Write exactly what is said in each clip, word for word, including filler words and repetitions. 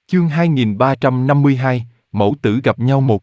Chương hai nghìn ba trăm năm mươi hai, mẫu tử gặp nhau một.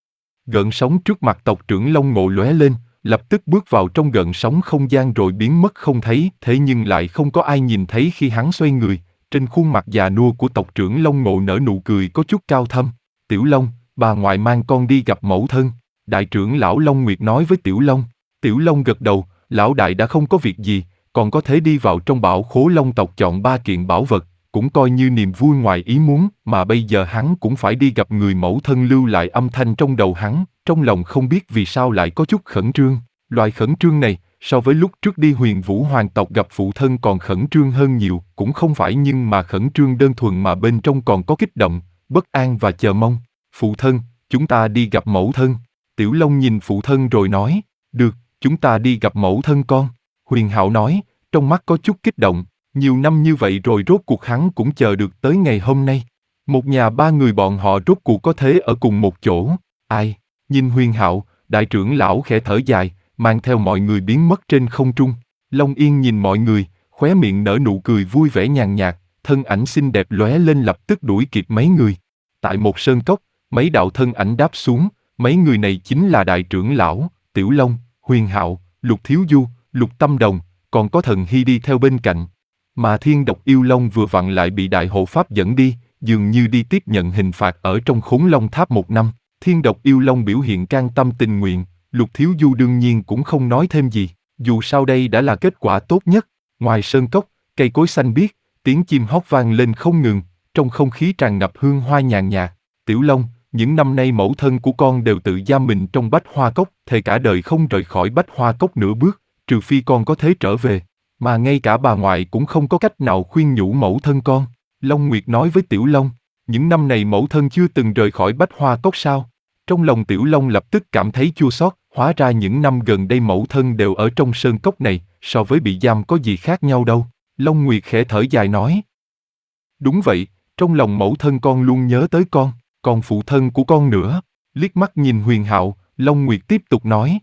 Gợn sóng trước mặt tộc trưởng Long Ngộ lóe lên, lập tức bước vào trong gợn sóng không gian rồi biến mất không thấy, thế nhưng lại không có ai nhìn thấy khi hắn xoay người. Trên khuôn mặt già nua của tộc trưởng Long Ngộ nở nụ cười có chút cao thâm. Tiểu Long, bà ngoại mang con đi gặp mẫu thân. Đại trưởng lão Long Nguyệt nói với Tiểu Long. Tiểu Long gật đầu, lão đại đã không có việc gì, còn có thể đi vào trong bảo khố Long tộc chọn ba kiện bảo vật, cũng coi như niềm vui ngoài ý muốn, mà bây giờ hắn cũng phải đi gặp người mẫu thân lưu lại âm thanh trong đầu hắn, trong lòng không biết vì sao lại có chút khẩn trương. Loại khẩn trương này, so với lúc trước đi Huyền Vũ Hoàng tộc gặp phụ thân còn khẩn trương hơn nhiều, cũng không phải nhưng mà khẩn trương đơn thuần mà bên trong còn có kích động, bất an và chờ mong. Phụ thân, chúng ta đi gặp mẫu thân. Tiểu Long nhìn phụ thân rồi nói, được, chúng ta đi gặp mẫu thân con. Huyền Hạo nói, trong mắt có chút kích động. Nhiều năm như vậy rồi rốt cuộc hắn cũng chờ được tới ngày hôm nay. Một nhà ba người bọn họ rốt cuộc có thể ở cùng một chỗ. Ai? Nhìn Huyền Hạo, đại trưởng lão khẽ thở dài, mang theo mọi người biến mất trên không trung. Long Yên nhìn mọi người, khóe miệng nở nụ cười vui vẻ nhàn nhạt, thân ảnh xinh đẹp lóe lên lập tức đuổi kịp mấy người. Tại một sơn cốc, mấy đạo thân ảnh đáp xuống, mấy người này chính là đại trưởng lão, Tiểu Long, Huyền Hạo, Lục Thiếu Du, Lục Tâm Đồng, còn có Thần Hy đi theo bên cạnh. Mà Thiên Độc Yêu Long vừa vặn lại bị Đại Hộ Pháp dẫn đi, dường như đi tiếp nhận hình phạt ở trong Khốn Long Tháp một năm. Thiên Độc Yêu Long biểu hiện can tâm tình nguyện, Lục Thiếu Du đương nhiên cũng không nói thêm gì, dù sao đây đã là kết quả tốt nhất. Ngoài sơn cốc, cây cối xanh biếc, tiếng chim hót vang lên không ngừng, trong không khí tràn ngập hương hoa nhàn nhạt. Tiểu Long, những năm nay mẫu thân của con đều tự giam mình trong Bách Hoa Cốc, thề cả đời không rời khỏi Bách Hoa Cốc nửa bước, trừ phi con có thể trở về. Mà ngay cả bà ngoại cũng không có cách nào khuyên nhủ mẫu thân con. Long Nguyệt nói với Tiểu Long, những năm này mẫu thân chưa từng rời khỏi Bách Hoa Cốc sao? Trong lòng Tiểu Long lập tức cảm thấy chua xót, hóa ra những năm gần đây mẫu thân đều ở trong sơn cốc này, so với bị giam có gì khác nhau đâu. Long Nguyệt khẽ thở dài nói. Đúng vậy, trong lòng mẫu thân con luôn nhớ tới con, còn phụ thân của con nữa. Liếc mắt nhìn Huyền Hạo, Long Nguyệt tiếp tục nói.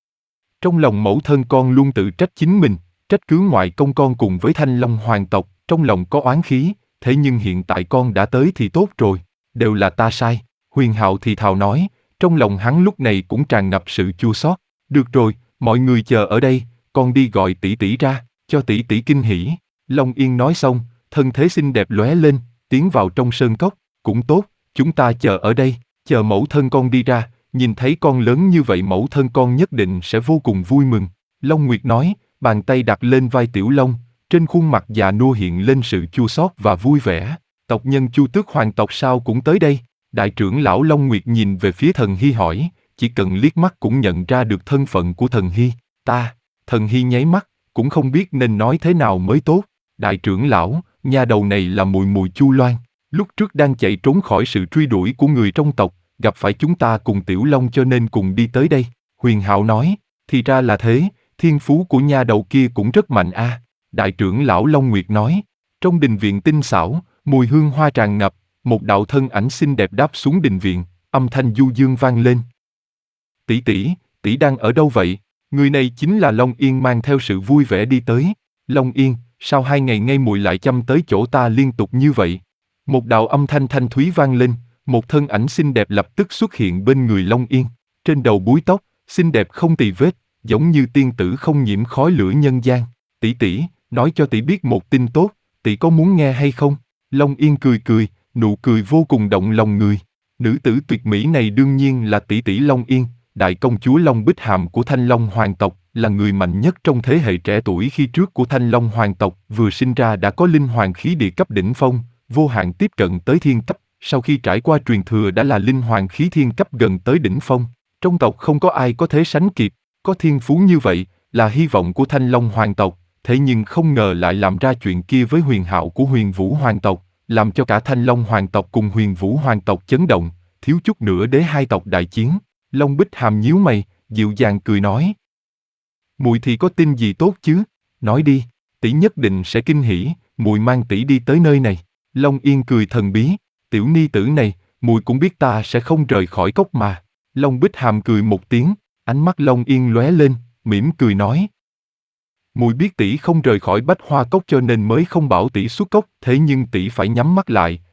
Trong lòng mẫu thân con luôn tự trách chính mình, trách cứ ngoại công con cùng với Thanh Long hoàng tộc, trong lòng có oán khí, thế nhưng hiện tại con đã tới thì tốt rồi, đều là ta sai. Huyền Hạo thì thào nói, trong lòng hắn lúc này cũng tràn ngập sự chua xót. Được rồi, mọi người chờ ở đây, con đi gọi tỷ tỷ ra, cho tỷ tỷ kinh hỉ. Long Yên nói xong, thân thế xinh đẹp lóe lên, tiến vào trong sơn cốc. Cũng tốt, chúng ta chờ ở đây, chờ mẫu thân con đi ra, nhìn thấy con lớn như vậy mẫu thân con nhất định sẽ vô cùng vui mừng. Long Nguyệt nói, bàn tay đặt lên vai Tiểu Long, trên khuôn mặt già nua hiện lên sự chua xót và vui vẻ. Tộc nhân Chu Tước hoàng tộc sao cũng tới đây? Đại trưởng lão Long Nguyệt nhìn về phía Thần Hy hỏi, chỉ cần liếc mắt cũng nhận ra được thân phận của Thần Hy. Ta, Thần Hy nháy mắt, cũng không biết nên nói thế nào mới tốt. Đại trưởng lão, nha đầu này là mùi mùi Chu Loan, lúc trước đang chạy trốn khỏi sự truy đuổi của người trong tộc, gặp phải chúng ta cùng Tiểu Long cho nên cùng đi tới đây. Huyền Hạo nói, thì ra là thế. Thiên phú của nha đầu kia cũng rất mạnh a. À. Đại trưởng lão Long Nguyệt nói, trong đình viện tinh xảo, mùi hương hoa tràn ngập, một đạo thân ảnh xinh đẹp đáp xuống đình viện, âm thanh du dương vang lên. Tỷ tỷ, tỷ đang ở đâu vậy? Người này chính là Long Yên mang theo sự vui vẻ đi tới. Long Yên, sao hai ngày ngay muội lại chăm tới chỗ ta liên tục như vậy? Một đạo âm thanh thanh thúy vang lên, một thân ảnh xinh đẹp lập tức xuất hiện bên người Long Yên, trên đầu búi tóc, xinh đẹp không tì vết, giống như tiên tử không nhiễm khói lửa nhân gian. Tỷ tỷ, nói cho tỷ biết một tin tốt, tỷ có muốn nghe hay không? Long Yên cười cười, nụ cười vô cùng động lòng người. Nữ tử tuyệt mỹ này đương nhiên là tỷ tỷ Long Yên, đại công chúa Long Bích Hàm của Thanh Long hoàng tộc, là người mạnh nhất trong thế hệ trẻ tuổi khi trước của Thanh Long hoàng tộc, vừa sinh ra đã có linh hoàng khí địa cấp đỉnh phong, vô hạn tiếp cận tới thiên cấp, sau khi trải qua truyền thừa đã là linh hoàng khí thiên cấp gần tới đỉnh phong. Trong tộc không có ai có thể sánh kịp. Có thiên phú như vậy, là hy vọng của Thanh Long hoàng tộc, thế nhưng không ngờ lại làm ra chuyện kia với Huyền Hạo của Huyền Vũ hoàng tộc, làm cho cả Thanh Long hoàng tộc cùng Huyền Vũ hoàng tộc chấn động, thiếu chút nữa đế hai tộc đại chiến. Long Bích Hàm nhíu mày, dịu dàng cười nói. Muội thì có tin gì tốt chứ? Nói đi, tỷ nhất định sẽ kinh hỉ, muội mang tỷ đi tới nơi này. Long Yên cười thần bí, tiểu ni tử này, muội cũng biết ta sẽ không rời khỏi cốc mà. Long Bích Hàm cười một tiếng. Ánh mắt Long Yên lóe lên, mỉm cười nói. Muội biết tỷ không rời khỏi Bách Hoa Cốc cho nên mới không bảo tỷ xuất cốc, thế nhưng tỷ phải nhắm mắt lại,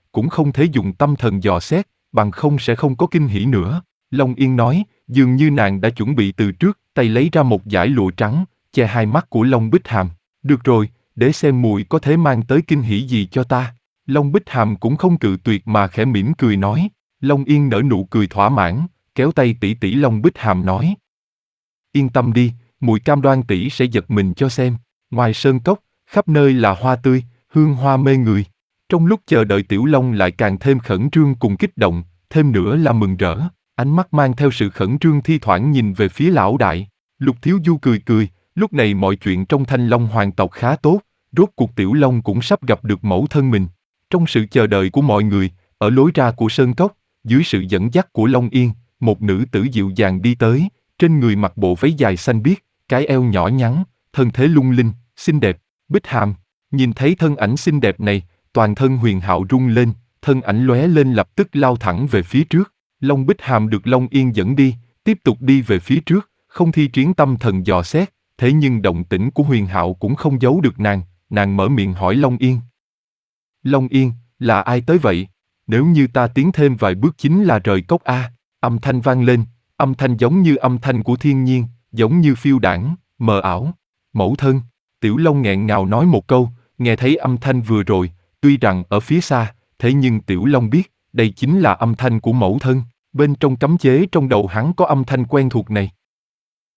cũng không thể dùng tâm thần dò xét, bằng không sẽ không có kinh hỉ nữa. Long Yên nói, dường như nàng đã chuẩn bị từ trước, tay lấy ra một dải lụa trắng, che hai mắt của Long Bích Hàm. Được rồi, để xem muội có thể mang tới kinh hỉ gì cho ta. Long Bích Hàm cũng không cự tuyệt mà khẽ mỉm cười nói. Long Yên nở nụ cười thỏa mãn, kéo tay tỷ tỷ Long Bích Hàm nói. Yên tâm đi, muội cam đoan tỷ sẽ giật mình cho xem. Ngoài sơn cốc, khắp nơi là hoa tươi, hương hoa mê người. Trong lúc chờ đợi Tiểu Long lại càng thêm khẩn trương cùng kích động, thêm nữa là mừng rỡ. Ánh mắt mang theo sự khẩn trương thi thoảng nhìn về phía lão đại. Lục Thiếu Du cười cười, lúc này mọi chuyện trong Thanh Long hoàng tộc khá tốt, rốt cuộc Tiểu Long cũng sắp gặp được mẫu thân mình. Trong sự chờ đợi của mọi người, ở lối ra của sơn cốc, dưới sự dẫn dắt của Long Yên, một nữ tử dịu dàng đi tới, trên người mặc bộ váy dài xanh biếc, cái eo nhỏ nhắn, thân thế lung linh, xinh đẹp. Bích Hàm, nhìn thấy thân ảnh xinh đẹp này, toàn thân Huyền Hạo rung lên, thân ảnh lóe lên lập tức lao thẳng về phía trước. Long Bích Hàm được Long Yên dẫn đi, tiếp tục đi về phía trước, không thi triển tâm thần dò xét, thế nhưng động tĩnh của Huyền Hạo cũng không giấu được nàng, nàng mở miệng hỏi Long Yên. Long Yên, là ai tới vậy? Nếu như ta tiến thêm vài bước chính là rời cốc a. Âm thanh vang lên, âm thanh giống như âm thanh của thiên nhiên, giống như phiêu đãng, mờ ảo. Mẫu thân, Tiểu Long nghẹn ngào nói một câu, nghe thấy âm thanh vừa rồi, tuy rằng ở phía xa, thế nhưng Tiểu Long biết, đây chính là âm thanh của mẫu thân. Bên trong cấm chế trong đầu hắn có âm thanh quen thuộc này.